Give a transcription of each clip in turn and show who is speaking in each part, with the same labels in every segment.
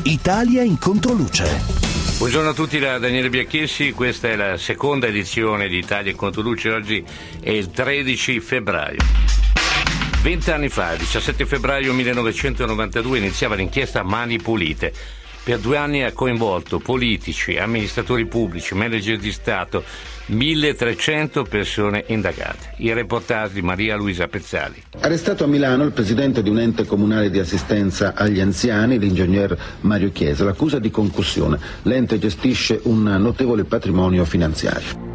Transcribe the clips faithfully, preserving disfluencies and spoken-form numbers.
Speaker 1: Italia in controluce.
Speaker 2: Buongiorno a tutti da Daniele Biacchessi, questa è la seconda edizione di Italia in controluce, oggi è il tredici febbraio. Vent'anni fa, il diciassette febbraio millenovecentonovantadue, iniziava l'inchiesta Mani Pulite. Per due anni ha coinvolto politici, amministratori pubblici, manager di Stato, milletrecento persone indagate. Il reportage di Maria Luisa Pezzali.
Speaker 3: Arrestato a Milano il presidente di un ente comunale di assistenza agli anziani, l'ingegner Mario Chiesa, l'accusa di concussione. L'ente gestisce un notevole patrimonio finanziario.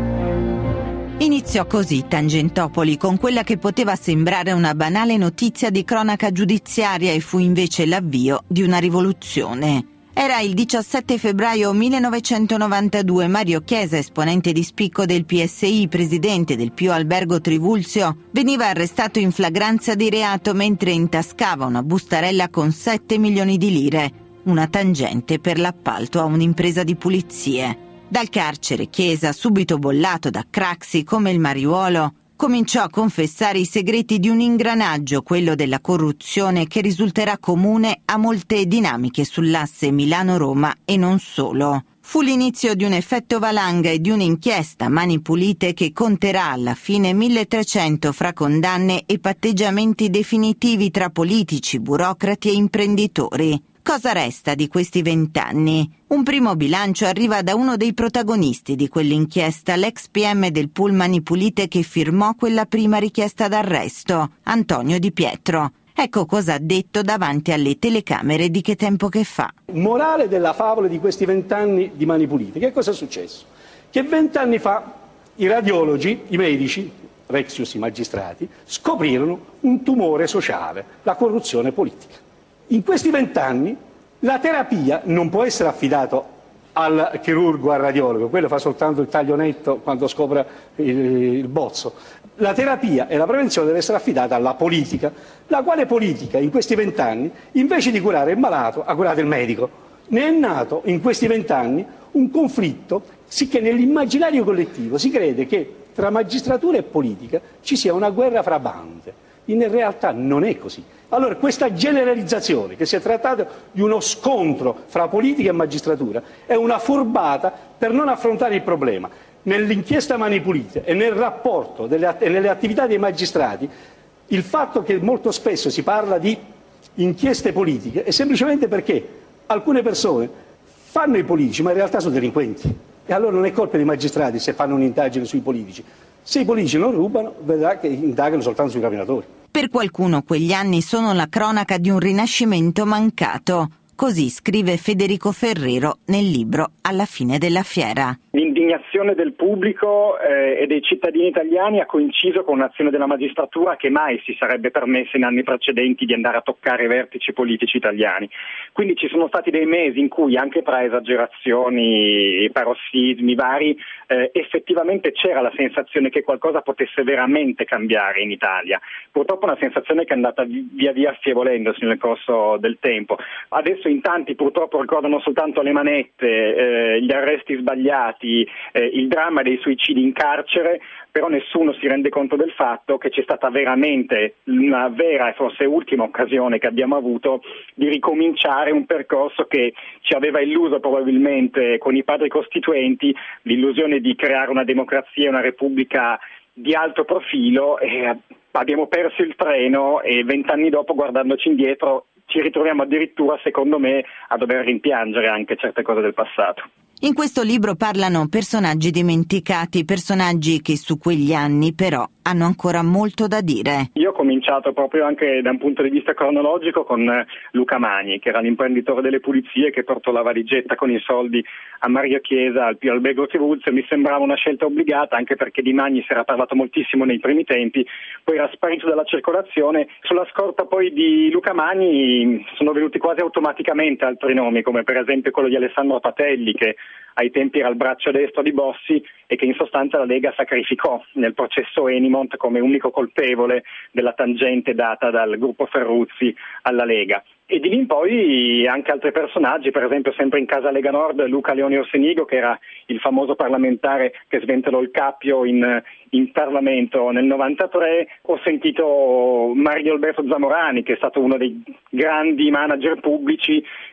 Speaker 4: Iniziò così Tangentopoli, con quella che poteva sembrare una banale notizia di cronaca giudiziaria, e fu invece l'avvio di una rivoluzione. Era il diciassette febbraio millenovecentonovantadue. Mario Chiesa, esponente di spicco del P S I, presidente del Pio Albergo Trivulzio, veniva arrestato in flagranza di reato mentre intascava una bustarella con sette milioni di lire, una tangente per l'appalto a un'impresa di pulizie. Dal carcere Chiesa, subito bollato da Craxi come il mariuolo, cominciò a confessare i segreti di un ingranaggio, quello della corruzione, che risulterà comune a molte dinamiche sull'asse Milano-Roma e non solo. Fu l'inizio di un effetto valanga e di un'inchiesta Mani Pulite che conterà alla fine milletrecento fra condanne e patteggiamenti definitivi tra politici, burocrati e imprenditori. Cosa resta di questi vent'anni? Un primo bilancio arriva da uno dei protagonisti di quell'inchiesta, l'ex P M del pool Mani Pulite che firmò quella prima richiesta d'arresto, Antonio Di Pietro. Ecco cosa ha detto davanti alle telecamere di Che tempo che fa.
Speaker 5: Morale della favola di questi vent'anni di Mani Pulite. Che cosa è successo? Che vent'anni fa i radiologi, i medici, Rexius i magistrati, scoprirono un tumore sociale, la corruzione politica. In questi vent'anni la terapia non può essere affidata al chirurgo, al radiologo, quello fa soltanto il taglio netto quando scopre il, il bozzo. La terapia e la prevenzione deve essere affidata alla politica, la quale politica in questi vent'anni, invece di curare il malato, ha curato il medico. Ne è nato in questi vent'anni un conflitto, sicché nell'immaginario collettivo si crede che tra magistratura e politica ci sia una guerra fra bande. In realtà non è così. Allora questa generalizzazione, che si è trattato di uno scontro fra politica e magistratura, è una furbata per non affrontare il problema. Nell'inchiesta Mani Pulite e nel rapporto delle, e nelle attività dei magistrati, il fatto che molto spesso si parla di inchieste politiche è semplicemente perché alcune persone fanno i politici ma in realtà sono delinquenti. E allora non è colpa dei magistrati se fanno un'indagine sui politici. Se i politici non rubano, vedrà che indagano soltanto sui rapinatori.
Speaker 4: Per qualcuno quegli anni sono la cronaca di un rinascimento mancato. Così scrive Federico Ferrero nel libro Alla fine della fiera.
Speaker 6: L'indignazione del pubblico eh, e dei cittadini italiani ha coinciso con un'azione della magistratura che mai si sarebbe permessa in anni precedenti di andare a toccare i vertici politici italiani. Quindi ci sono stati dei mesi in cui, anche tra esagerazioni, parossismi vari, eh, effettivamente c'era la sensazione che qualcosa potesse veramente cambiare in Italia. Purtroppo è una sensazione che è andata via via affievolendosi nel corso del tempo. Adesso in tanti purtroppo ricordano soltanto le manette, eh, gli arresti sbagliati, eh, il dramma dei suicidi in carcere, però nessuno si rende conto del fatto che c'è stata veramente una vera e forse ultima occasione che abbiamo avuto di ricominciare un percorso che ci aveva illuso probabilmente con i padri costituenti, l'illusione di creare una democrazia e una repubblica di alto profilo, e abbiamo perso il treno e vent'anni dopo, guardandoci indietro, ci ritroviamo addirittura, secondo me, a dover rimpiangere anche certe cose del passato.
Speaker 4: In questo libro parlano personaggi dimenticati, personaggi che su quegli anni però hanno ancora molto da dire.
Speaker 6: Io ho cominciato proprio anche da un punto di vista cronologico con Luca Magni, che era l'imprenditore delle pulizie che portò la valigetta con i soldi a Mario Chiesa al Pio Albergo Trivulzio. Mi sembrava una scelta obbligata, anche perché di Magni si era parlato moltissimo nei primi tempi, poi era sparito dalla circolazione. Sulla scorta poi di Luca Magni sono venuti quasi automaticamente altri nomi, come per esempio quello di Alessandro Patelli, che ai tempi era il braccio destro di Bossi e che in sostanza la Lega sacrificò nel processo Enimont come unico colpevole della tangente data dal gruppo Ferruzzi alla Lega. E di lì in poi anche altri personaggi, per esempio sempre in casa Lega Nord Luca Leoni Orsenigo, che era il famoso parlamentare che sventolò il cappio in, in Parlamento nel novantatré. Ho sentito Mario Alberto Zamorani, che è stato uno dei grandi manager pubblici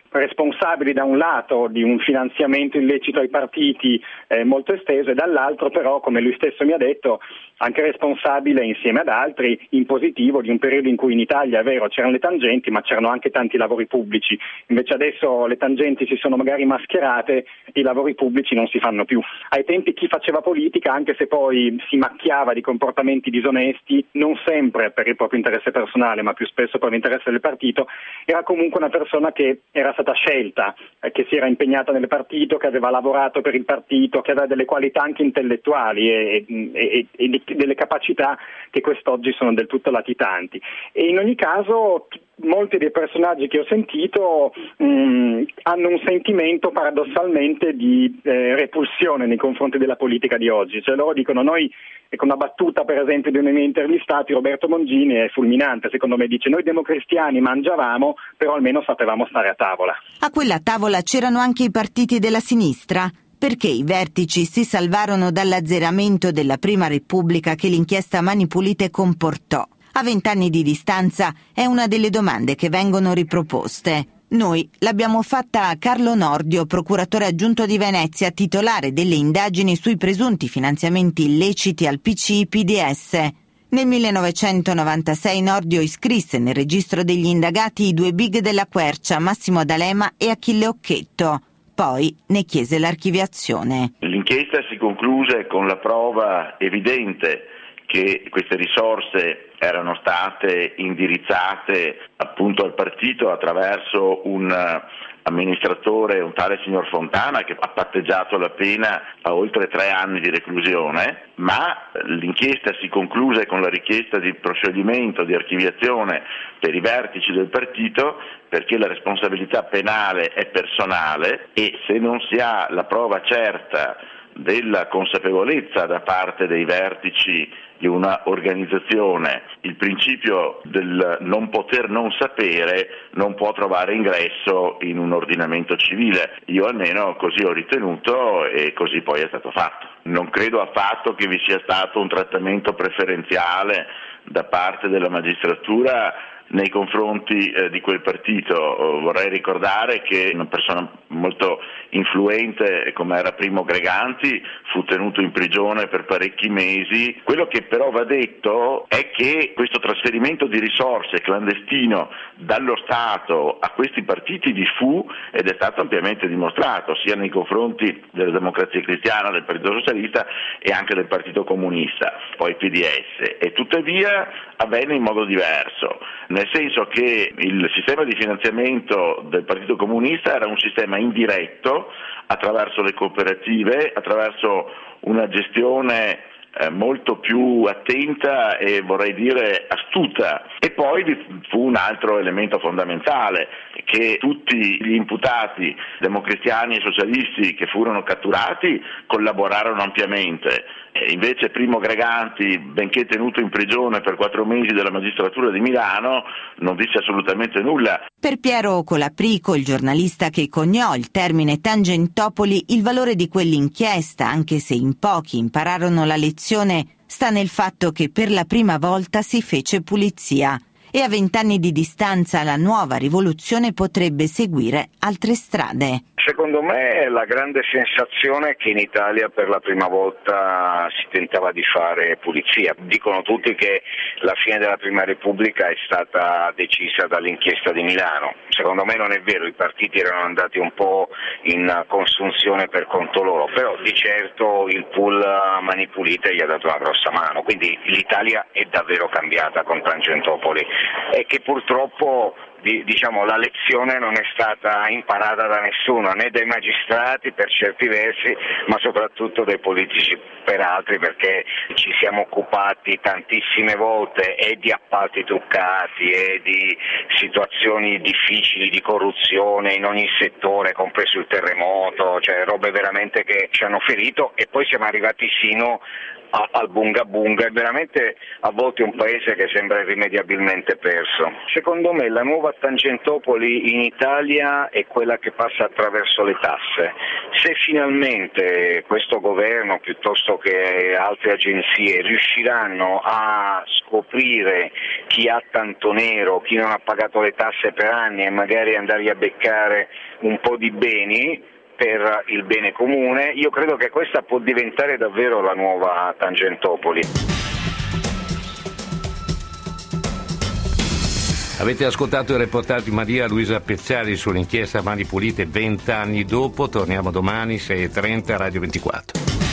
Speaker 6: responsabili da un lato di un finanziamento illecito ai partiti eh, molto esteso e dall'altro però, come lui stesso mi ha detto, anche responsabile insieme ad altri in positivo di un periodo in cui in Italia, è vero, c'erano le tangenti ma c'erano anche tanti lavori pubblici, invece adesso le tangenti si sono magari mascherate e i lavori pubblici non si fanno più. Ai tempi chi faceva politica, anche se poi si macchiava di comportamenti disonesti, non sempre per il proprio interesse personale ma più spesso per l'interesse del partito, era comunque una persona che era stata scelta, eh, che si era impegnata nel partito, che aveva lavorato per il partito, che aveva delle qualità anche intellettuali e, e, e di, delle capacità che quest'oggi sono del tutto latitanti. E in ogni caso molti dei personaggi che ho sentito mh, hanno un sentimento paradossalmente di eh, repulsione nei confronti della politica di oggi, cioè loro dicono noi, ecco una battuta per esempio di uno dei miei intervistati, Roberto Mongini, è fulminante secondo me, dice noi democristiani mangiavamo però almeno sapevamo stare a tavola.
Speaker 4: A quella tavola c'erano anche i partiti della sinistra? Perché i vertici si salvarono dall'azzeramento della Prima Repubblica che l'inchiesta Mani Pulite comportò? A vent'anni di distanza è una delle domande che vengono riproposte. Noi l'abbiamo fatta a Carlo Nordio, procuratore aggiunto di Venezia, titolare delle indagini sui presunti finanziamenti illeciti al P C I P D S. Nel millenovecentonovantasei Nordio iscrisse nel registro degli indagati i due big della Quercia, Massimo D'Alema e Achille Occhetto. Poi ne chiese l'archiviazione.
Speaker 7: L'inchiesta si concluse con la prova evidente che queste risorse erano state indirizzate appunto al partito attraverso un amministratore, un tale signor Fontana, che ha patteggiato la pena a oltre tre anni di reclusione, ma l'inchiesta si concluse con la richiesta di proscioglimento, di archiviazione per i vertici del partito, perché la responsabilità penale è personale e se non si ha la prova certa della consapevolezza da parte dei vertici di una organizzazione, il principio del non poter non sapere non può trovare ingresso in un ordinamento civile. Io almeno così ho ritenuto e così poi è stato fatto. Non credo affatto che vi sia stato un trattamento preferenziale da parte della magistratura nei confronti eh, di quel partito. Vorrei ricordare che una persona molto influente come era Primo Greganti fu tenuto in prigione per parecchi mesi. Quello che però va detto è che questo trasferimento di risorse clandestino dallo Stato a questi partiti vi fu ed è stato ampiamente dimostrato sia nei confronti della Democrazia Cristiana, del Partito Socialista e anche del Partito Comunista, poi P D S, e tuttavia avvenne in modo diverso. Nel senso che il sistema di finanziamento del Partito Comunista era un sistema indiretto attraverso le cooperative, attraverso una gestione eh, molto più attenta e vorrei dire astuta. E poi vi fu un altro elemento fondamentale, che tutti gli imputati democristiani e socialisti che furono catturati collaborarono ampiamente. E invece Primo Greganti, benché tenuto in prigione per quattro mesi dalla magistratura di Milano, non disse assolutamente nulla.
Speaker 4: Per Piero Colaprico, il giornalista che coniò il termine Tangentopoli, il valore di quell'inchiesta, anche se in pochi impararono la lezione, sta nel fatto che per la prima volta si fece pulizia. E a vent'anni di distanza la nuova rivoluzione potrebbe seguire altre strade.
Speaker 8: Secondo me è la grande sensazione che in Italia per la prima volta si tentava di fare pulizia. Dicono tutti che la fine della Prima Repubblica è stata decisa dall'inchiesta di Milano. Secondo me non è vero, i partiti erano andati un po' in consunzione per conto loro, però di certo il pool Mani Pulite gli ha dato una grossa mano, quindi l'Italia è davvero cambiata con Tangentopoli e che purtroppo diciamo la lezione non è stata imparata da nessuno, né dai magistrati per certi versi, ma soprattutto dai politici per altri, perché ci siamo occupati tantissime volte e di appalti truccati e di situazioni difficili di corruzione in ogni settore, compreso il terremoto, cioè robe veramente che ci hanno ferito, e poi siamo arrivati sino a, al bunga bunga, è veramente a volte un paese che sembra irrimediabilmente perso. Secondo me la nuova Tangentopoli in Italia è quella che passa attraverso le tasse. Se finalmente questo governo piuttosto che altre agenzie riusciranno a scoprire chi ha tanto nero, chi non ha pagato le tasse per anni e magari andare a beccare un po' di beni per il bene comune, io credo che questa può diventare davvero la nuova Tangentopoli.
Speaker 2: Avete ascoltato il reportaggio di Maria Luisa Pezzali sull'inchiesta Mani Pulite vent'anni dopo. Torniamo domani sei e trenta, Radio ventiquattro.